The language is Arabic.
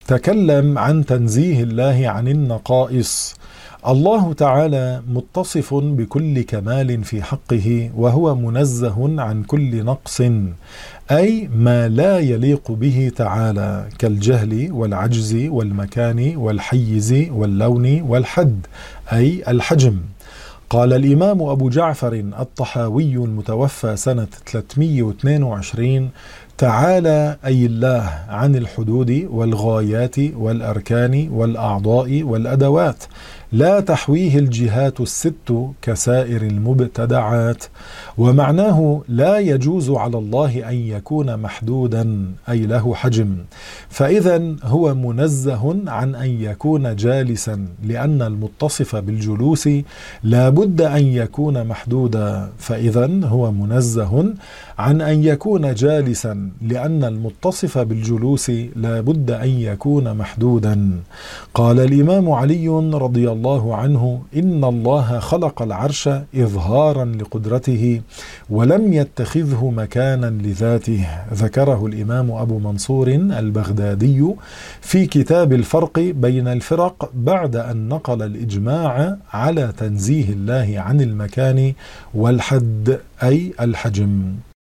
تكلم عن تنزيه الله عن النقائص. الله تعالى متصف بكل كمال في حقه، وهو منزه عن كل نقص، أي ما لا يليق به تعالى، كالجهل والعجز والمكان والحيز واللون والحد، أي الحجم. قال الإمام أبو جعفر الطحاوي المتوفى سنة 322: تعالى أي الله عن الحدود والغايات والأركان والأعضاء والأدوات، لا تحويه الجهات الست كسائر المبتدعات. ومعناه لا يجوز على الله أن يكون محدودا، أي له حجم، فإذا هو منزه عن أن يكون جالسا، لأن المتصف بالجلوس لا بد أن يكون محدودا، فإذا هو منزه عن أن يكون جالسا، لأن المتصف بالجلوس لا بد أن يكون محدودا. قال الإمام علي رضي الله عنه: إن الله خلق العرش إظهارا لقدرته ولم يتخذه مكانا لذاته. ذكره الإمام أبو منصور البغدادي في كتاب الفرق بين الفرق، بعد أن نقل الإجماع على تنزيه الله عن المكان والحد، أي الحجم.